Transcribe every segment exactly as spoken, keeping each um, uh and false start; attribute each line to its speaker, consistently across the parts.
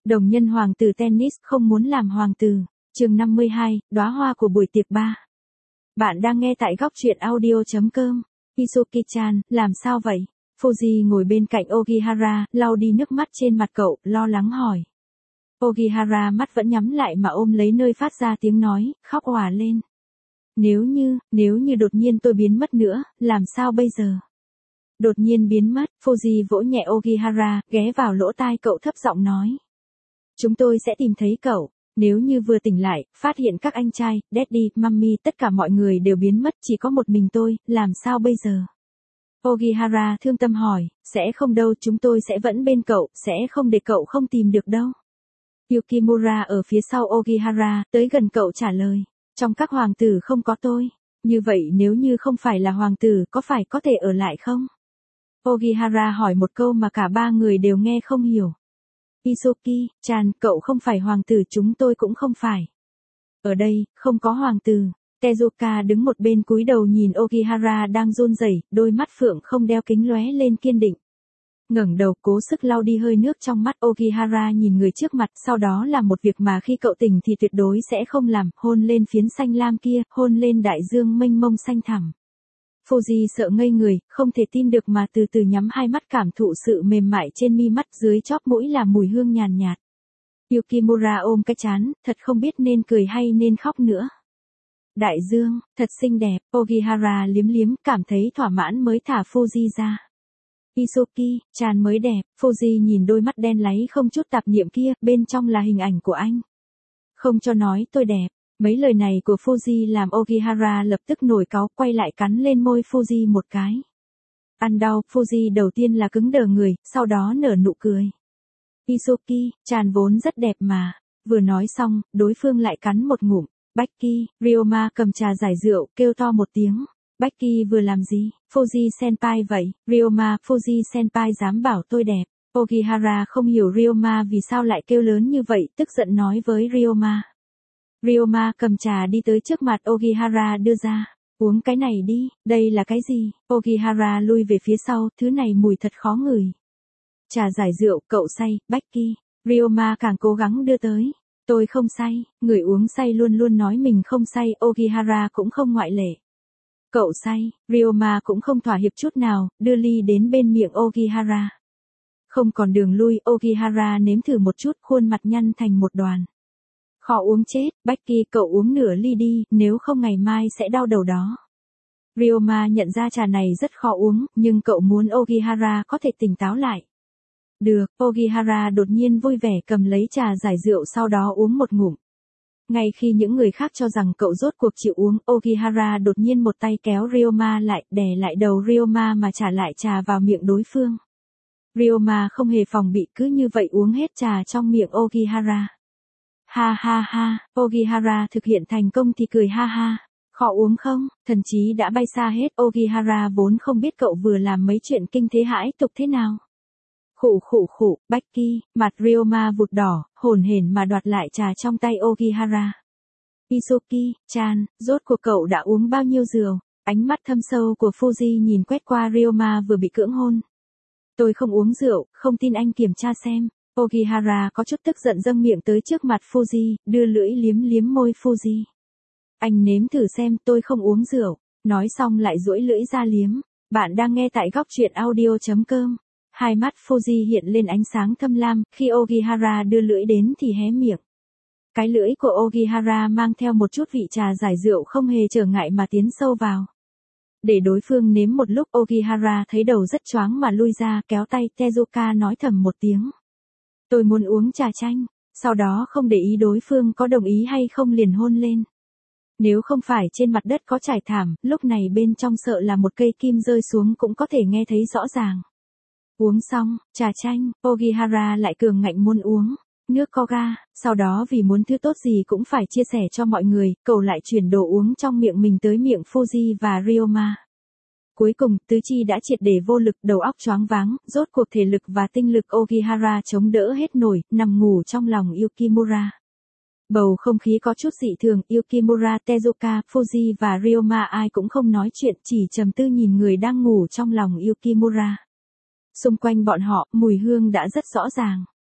Speaker 1: Đồng nhân hoàng tử tennis không muốn làm hoàng tử. Chương năm mươi hai, đóa hoa của buổi tiệc ba. Bạn đang nghe tại góc truyện audio chấm com. Isuki-chan, làm sao vậy? Fuji ngồi bên cạnh Ogihara, lau đi nước mắt trên mặt cậu, lo lắng hỏi. Ogihara mắt vẫn nhắm lại mà ôm lấy nơi phát ra tiếng nói, khóc òa lên. Nếu như, nếu như đột nhiên tôi biến mất nữa, làm sao bây giờ? Đột nhiên biến mất, Fuji vỗ nhẹ Ogihara, ghé vào lỗ tai cậu thấp giọng nói. Chúng tôi sẽ tìm thấy cậu. Nếu như vừa tỉnh lại, phát hiện các anh trai, Daddy, Mummy, tất cả mọi người đều biến mất, chỉ có một mình tôi, làm sao bây giờ? Ogihara thương tâm hỏi, sẽ không đâu, chúng tôi sẽ vẫn bên cậu, sẽ không để cậu không tìm được đâu. Yukimura ở phía sau Ogihara, tới gần cậu trả lời, trong các hoàng tử không có tôi. Như vậy nếu như không phải là hoàng tử, có phải có thể ở lại không? Ogihara hỏi một câu mà cả ba người đều nghe không hiểu. Isuki-chan, cậu không phải hoàng tử, chúng tôi cũng không phải. Ở đây, không có hoàng tử. Tezuka đứng một bên cúi đầu nhìn Ogihara đang run rẩy, đôi mắt phượng không đeo kính lóe lên kiên định. Ngẩng đầu cố sức lau đi hơi nước trong mắt. Ogihara nhìn người trước mặt, sau đó làm một việc mà khi cậu tỉnh thì tuyệt đối sẽ không làm, hôn lên phiến xanh lam kia, hôn lên đại dương mênh mông xanh thẳm. Fuji sợ ngây người, không thể tin được mà từ từ nhắm hai mắt cảm thụ sự mềm mại trên mi mắt, dưới chóp mũi là mùi hương nhàn nhạt. Yukimura ôm cái trán, thật không biết nên cười hay nên khóc nữa. Đại dương, thật xinh đẹp, Ogihara liếm liếm, cảm thấy thỏa mãn mới thả Fuji ra. Isuki-chan mới đẹp, Fuji nhìn đôi mắt đen láy không chút tạp niệm kia, bên trong là hình ảnh của anh. Không cho nói tôi đẹp. Mấy lời này của Fuji làm Ogihara lập tức nổi cáu, quay lại cắn lên môi Fuji một cái. Ăn đau, Fuji đầu tiên là cứng đờ người, sau đó nở nụ cười. Isuki-chan vốn rất đẹp mà. Vừa nói xong, đối phương lại cắn một ngụm. Becky, Ryoma cầm trà giải rượu, kêu to một tiếng. Becky vừa làm gì? Fuji senpai vậy. Ryoma, Fuji senpai dám bảo tôi đẹp. Ogihara không hiểu Ryoma vì sao lại kêu lớn như vậy, tức giận nói với Ryoma. Ryoma cầm trà đi tới trước mặt Ogihara đưa ra. Uống cái này đi, đây là cái gì? Ogihara lui về phía sau, thứ này mùi thật khó ngửi. Trà giải rượu, cậu say, Becky. Ryoma càng cố gắng đưa tới. Tôi không say, người uống say luôn luôn nói mình không say, Ogihara cũng không ngoại lệ. Cậu say, Ryoma cũng không thỏa hiệp chút nào, đưa ly đến bên miệng Ogihara. Không còn đường lui, Ogihara nếm thử một chút, khuôn mặt nhăn thành một đoàn. Khó uống chết, Becky cậu uống nửa ly đi, nếu không ngày mai sẽ đau đầu đó. Ryoma nhận ra trà này rất khó uống, nhưng cậu muốn Ogihara có thể tỉnh táo lại. Được, Ogihara đột nhiên vui vẻ cầm lấy trà giải rượu sau đó uống một ngụm. Ngay khi những người khác cho rằng cậu rốt cuộc chịu uống, Ogihara đột nhiên một tay kéo Ryoma lại, đè lại đầu Ryoma mà trả lại trà vào miệng đối phương. Ryoma không hề phòng bị, cứ như vậy uống hết trà trong miệng Ogihara. Ha ha ha, Ogihara thực hiện thành công thì cười ha ha. Khó uống không? Thần trí đã bay xa hết, Ogihara vốn không biết cậu vừa làm mấy chuyện kinh thế hãi tục thế nào. Khụ khụ khụ, Becky, mặt Ryoma vụt đỏ, hổn hển mà đoạt lại trà trong tay Ogihara. Isuki-chan, rốt cuộc cậu đã uống bao nhiêu rượu? Ánh mắt thâm sâu của Fuji nhìn quét qua Ryoma vừa bị cưỡng hôn. Tôi không uống rượu, không tin anh kiểm tra xem. Ogihara có chút tức giận dâng miệng tới trước mặt Fuji, đưa lưỡi liếm liếm môi Fuji. Anh nếm thử xem, tôi không uống rượu. Nói xong lại duỗi lưỡi ra liếm. Bạn đang nghe tại góc truyện audio chấm com. Hai mắt Fuji hiện lên ánh sáng thâm lam, khi Ogihara đưa lưỡi đến thì hé miệng. Cái lưỡi của Ogihara mang theo một chút vị trà giải rượu không hề trở ngại mà tiến sâu vào. Để đối phương nếm một lúc, Ogihara thấy đầu rất choáng mà lui ra, kéo tay Tezuka nói thầm một tiếng. Tôi muốn uống trà chanh, sau đó không để ý đối phương có đồng ý hay không liền hôn lên. Nếu không phải trên mặt đất có trải thảm, lúc này bên trong sợ là một cây kim rơi xuống cũng có thể nghe thấy rõ ràng. Uống xong, trà chanh, Ogihara lại cường ngạnh muốn uống, nước có ga, sau đó vì muốn thứ tốt gì cũng phải chia sẻ cho mọi người, cậu lại chuyển đồ uống trong miệng mình tới miệng Fuji và Ryoma. Cuối cùng, tứ chi đã triệt để vô lực, đầu óc choáng váng, rốt cuộc thể lực và tinh lực Ogihara chống đỡ hết nổi, nằm ngủ trong lòng Yukimura. Bầu không khí có chút dị thường, Yukimura, Tezuka, Fuji và Ryoma ai cũng không nói chuyện, chỉ trầm tư nhìn người đang ngủ trong lòng Yukimura. Xung quanh bọn họ, mùi hương đã rất rõ ràng.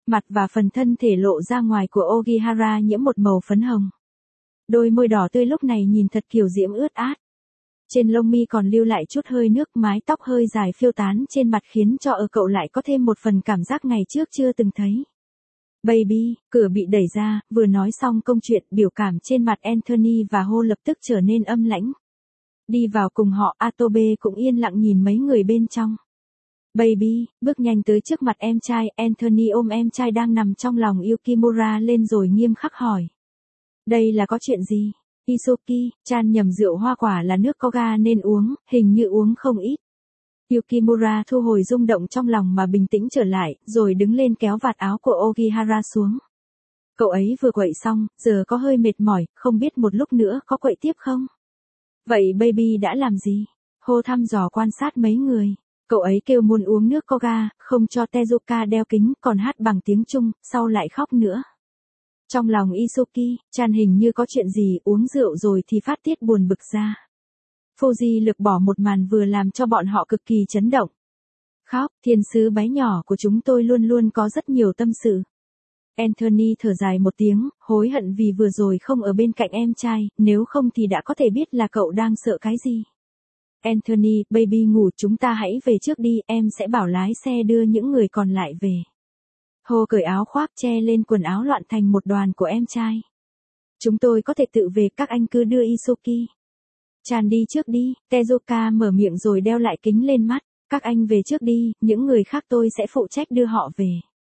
Speaker 1: Mặt và phần thân thể lộ ra ngoài của Ogihara nhiễm một màu phấn hồng. Đôi môi đỏ tươi lúc này nhìn thật kiều diễm ướt át. Trên lông mi còn lưu lại chút hơi nước, mái tóc hơi dài phiêu tán trên mặt khiến cho ở cậu lại có thêm một phần cảm giác ngày trước chưa từng thấy. Baby, cửa bị đẩy ra, vừa nói xong câu chuyện, biểu cảm trên mặt Anthony và Ho lập tức trở nên âm lãnh. Đi vào cùng họ, Atobe cũng yên lặng nhìn mấy người bên trong. Baby, bước nhanh tới trước mặt em trai, Anthony ôm em trai đang nằm trong lòng Yukimura lên rồi nghiêm khắc hỏi. Đây là có chuyện gì? Isoki, chan nhầm rượu hoa quả là nước có ga nên uống, hình như uống không ít. Yukimura thu hồi rung động trong lòng mà bình tĩnh trở lại, rồi đứng lên kéo vạt áo của Ogihara xuống. Cậu ấy vừa quậy xong, giờ có hơi mệt mỏi, không biết một lúc nữa có quậy tiếp không? Vậy baby đã làm gì? Ho thăm dò quan sát mấy người. Cậu ấy kêu muốn uống nước có ga, không cho Tezuka đeo kính, còn hát bằng tiếng Trung, sau lại khóc nữa. Trong lòng Isoki, chan hình như có chuyện gì, uống rượu rồi thì phát tiết buồn bực ra. Fuji lược bỏ một màn vừa làm cho bọn họ cực kỳ chấn động. Khóc, thiên sứ bé nhỏ của chúng tôi luôn luôn có rất nhiều tâm sự. Anthony thở dài một tiếng, hối hận vì vừa rồi không ở bên cạnh em trai, nếu không thì đã có thể biết là cậu đang sợ cái gì. Anthony, baby ngủ, chúng ta hãy về trước đi, em sẽ bảo lái xe đưa những người còn lại về. Ho cởi áo khoác che lên quần áo loạn thành một đoàn của em trai. Chúng tôi có thể tự về, các anh cứ đưa Isoki. Chan đi trước đi, Tezuka mở miệng rồi đeo lại kính lên mắt. Các anh về trước đi, những người khác tôi sẽ phụ trách đưa họ về.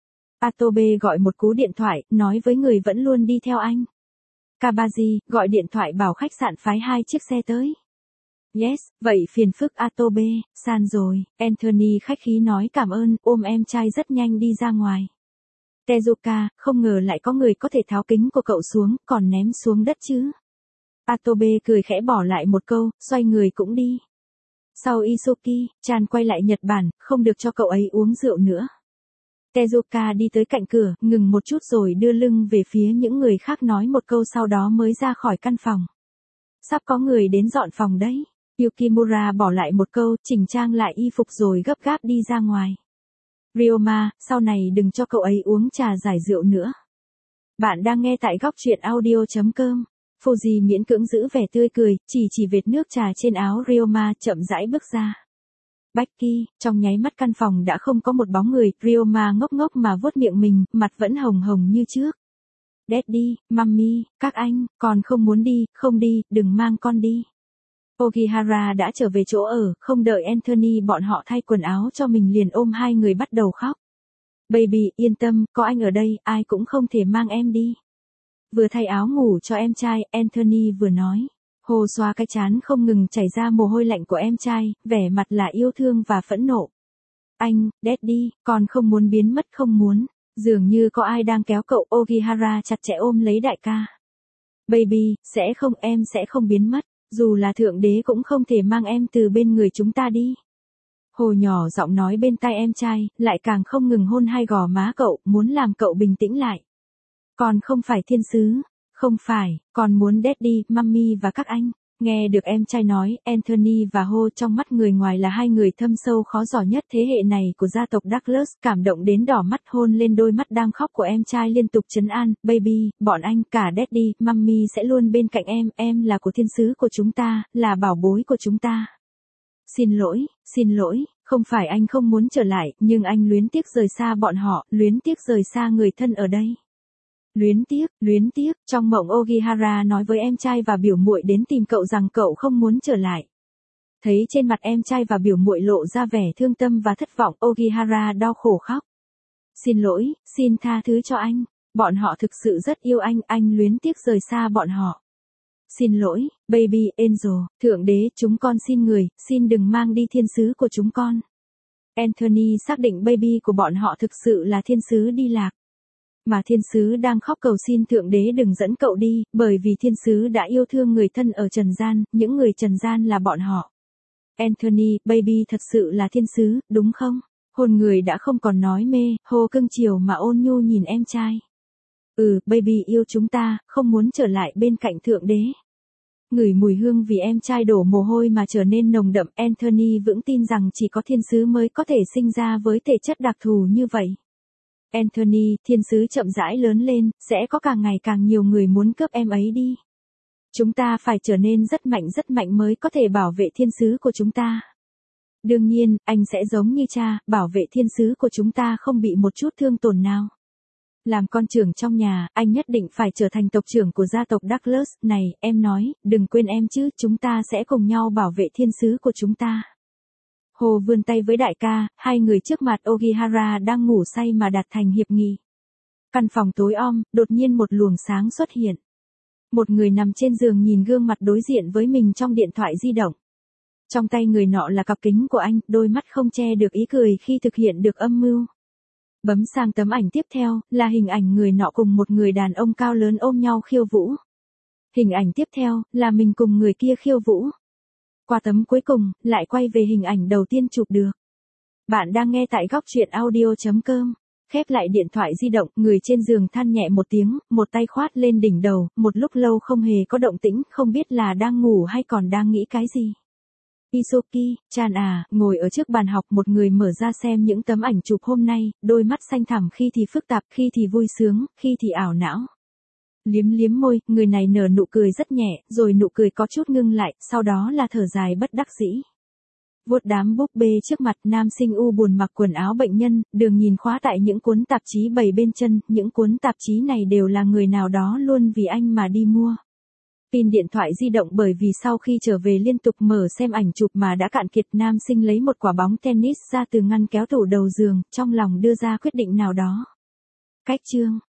Speaker 1: Atobe gọi một cú điện thoại, nói với người vẫn luôn đi theo anh. Kabaji, gọi điện thoại bảo khách sạn phái hai chiếc xe tới. Yes, vậy phiền phức Atobe, san rồi, Anthony khách khí nói cảm ơn, ôm em trai rất nhanh đi ra ngoài. Tezuka, không ngờ lại có người có thể tháo kính của cậu xuống, còn ném xuống đất chứ. Atobe cười khẽ bỏ lại một câu, xoay người cũng đi. Sau Isoki, Chan quay lại Nhật Bản, không được cho cậu ấy uống rượu nữa. Tezuka đi tới cạnh cửa, ngừng một chút rồi đưa lưng về phía những người khác nói một câu sau đó mới ra khỏi căn phòng. Sắp có người đến dọn phòng đấy. Yukimura bỏ lại một câu, chỉnh trang lại y phục rồi gấp gáp đi ra ngoài. Ryoma, sau này đừng cho cậu ấy uống trà giải rượu nữa. Bạn đang nghe tại góc truyện audio chấm com. Fuji miễn cưỡng giữ vẻ tươi cười, chỉ chỉ vệt nước trà trên áo Ryoma, chậm rãi bước ra. Becky, trong nháy mắt căn phòng đã không có một bóng người, Ryoma ngốc ngốc mà vuốt miệng mình, mặt vẫn hồng hồng như trước. Daddy, Mummy, các anh, con không muốn đi, không đi, đừng mang con đi. Ogihara đã trở về chỗ ở, không đợi Anthony bọn họ thay quần áo cho mình liền ôm hai người bắt đầu khóc. Baby, yên tâm, có anh ở đây, ai cũng không thể mang em đi. Vừa thay áo ngủ cho em trai, Anthony vừa nói. Hồ xoa cái trán không ngừng chảy ra mồ hôi lạnh của em trai, vẻ mặt là yêu thương và phẫn nộ. Anh, Daddy, con không muốn biến mất, không muốn. Dường như có ai đang kéo cậu. Ogihara chặt chẽ ôm lấy đại ca. Baby, sẽ không, em sẽ không biến mất. Dù là thượng đế cũng không thể mang em từ bên người chúng ta đi. Hồ nhỏ giọng nói bên tai em trai, lại càng không ngừng hôn hai gò má cậu, muốn làm cậu bình tĩnh lại. Con không phải thiên sứ. Không phải, con muốn Daddy, Mummy và các anh. Nghe được em trai nói, Anthony và Ho trong mắt người ngoài là hai người thâm sâu khó dò nhất thế hệ này của gia tộc Douglas, cảm động đến đỏ mắt hôn lên đôi mắt đang khóc của em trai liên tục trấn an, baby, bọn anh, cả Daddy, Mummy sẽ luôn bên cạnh em, em là của thiên sứ của chúng ta, là bảo bối của chúng ta. Xin lỗi, xin lỗi, không phải anh không muốn trở lại, nhưng anh luyến tiếc rời xa bọn họ, luyến tiếc rời xa người thân ở đây. Luyến tiếc, luyến tiếc, trong mộng Ogihara nói với em trai và biểu muội đến tìm cậu rằng cậu không muốn trở lại. Thấy trên mặt em trai và biểu muội lộ ra vẻ thương tâm và thất vọng, Ogihara đau khổ khóc. Xin lỗi, xin tha thứ cho anh, bọn họ thực sự rất yêu anh, anh luyến tiếc rời xa bọn họ. Xin lỗi, baby, angel, thượng đế, chúng con xin người, xin đừng mang đi thiên sứ của chúng con. Anthony xác định baby của bọn họ thực sự là thiên sứ đi lạc. Mà thiên sứ đang khóc cầu xin thượng đế đừng dẫn cậu đi, bởi vì thiên sứ đã yêu thương người thân ở trần gian, những người trần gian là bọn họ. Anthony, baby thật sự là thiên sứ, đúng không? Hồn người đã không còn nói mê, Ho cưng chiều mà ôn nhu nhìn em trai. Ừ, baby yêu chúng ta, không muốn trở lại bên cạnh thượng đế. Ngửi mùi hương vì em trai đổ mồ hôi mà trở nên nồng đậm, Anthony vững tin rằng chỉ có thiên sứ mới có thể sinh ra với thể chất đặc thù như vậy. Anthony, thiên sứ chậm rãi lớn lên, sẽ có càng ngày càng nhiều người muốn cướp em ấy đi. Chúng ta phải trở nên rất mạnh rất mạnh mới có thể bảo vệ thiên sứ của chúng ta. Đương nhiên, anh sẽ giống như cha, bảo vệ thiên sứ của chúng ta không bị một chút thương tổn nào. Làm con trưởng trong nhà, anh nhất định phải trở thành tộc trưởng của gia tộc Douglas. Này, em nói, đừng quên em chứ, chúng ta sẽ cùng nhau bảo vệ thiên sứ của chúng ta. Hồ vươn tay với đại ca, hai người trước mặt Ogihara đang ngủ say mà đạt thành hiệp nghị. Căn phòng tối om, đột nhiên một luồng sáng xuất hiện. Một người nằm trên giường nhìn gương mặt đối diện với mình trong điện thoại di động. Trong tay người nọ là cặp kính của anh, đôi mắt không che được ý cười khi thực hiện được âm mưu. Bấm sang tấm ảnh tiếp theo, là hình ảnh người nọ cùng một người đàn ông cao lớn ôm nhau khiêu vũ. Hình ảnh tiếp theo, là mình cùng người kia khiêu vũ. Qua tấm cuối cùng, lại quay về hình ảnh đầu tiên chụp được. Bạn đang nghe tại góc truyện audio chấm com. Khép lại điện thoại di động, người trên giường than nhẹ một tiếng, một tay khoát lên đỉnh đầu, một lúc lâu không hề có động tĩnh, không biết là đang ngủ hay còn đang nghĩ cái gì. Isoki-chan à, ngồi ở trước bàn học, một người mở ra xem những tấm ảnh chụp hôm nay, đôi mắt xanh thẳm khi thì phức tạp, khi thì vui sướng, khi thì ảo não. Liếm liếm môi, người này nở nụ cười rất nhẹ, rồi nụ cười có chút ngưng lại, sau đó là thở dài bất đắc dĩ. Vuốt đám búp bê trước mặt, nam sinh u buồn mặc quần áo bệnh nhân, đường nhìn khóa tại những cuốn tạp chí bày bên chân, những cuốn tạp chí này đều là người nào đó luôn vì anh mà đi mua. Pin điện thoại di động bởi vì sau khi trở về liên tục mở xem ảnh chụp mà đã cạn kiệt. Nam sinh lấy một quả bóng tennis ra từ ngăn kéo tủ đầu giường, trong lòng đưa ra quyết định nào đó. Cách chương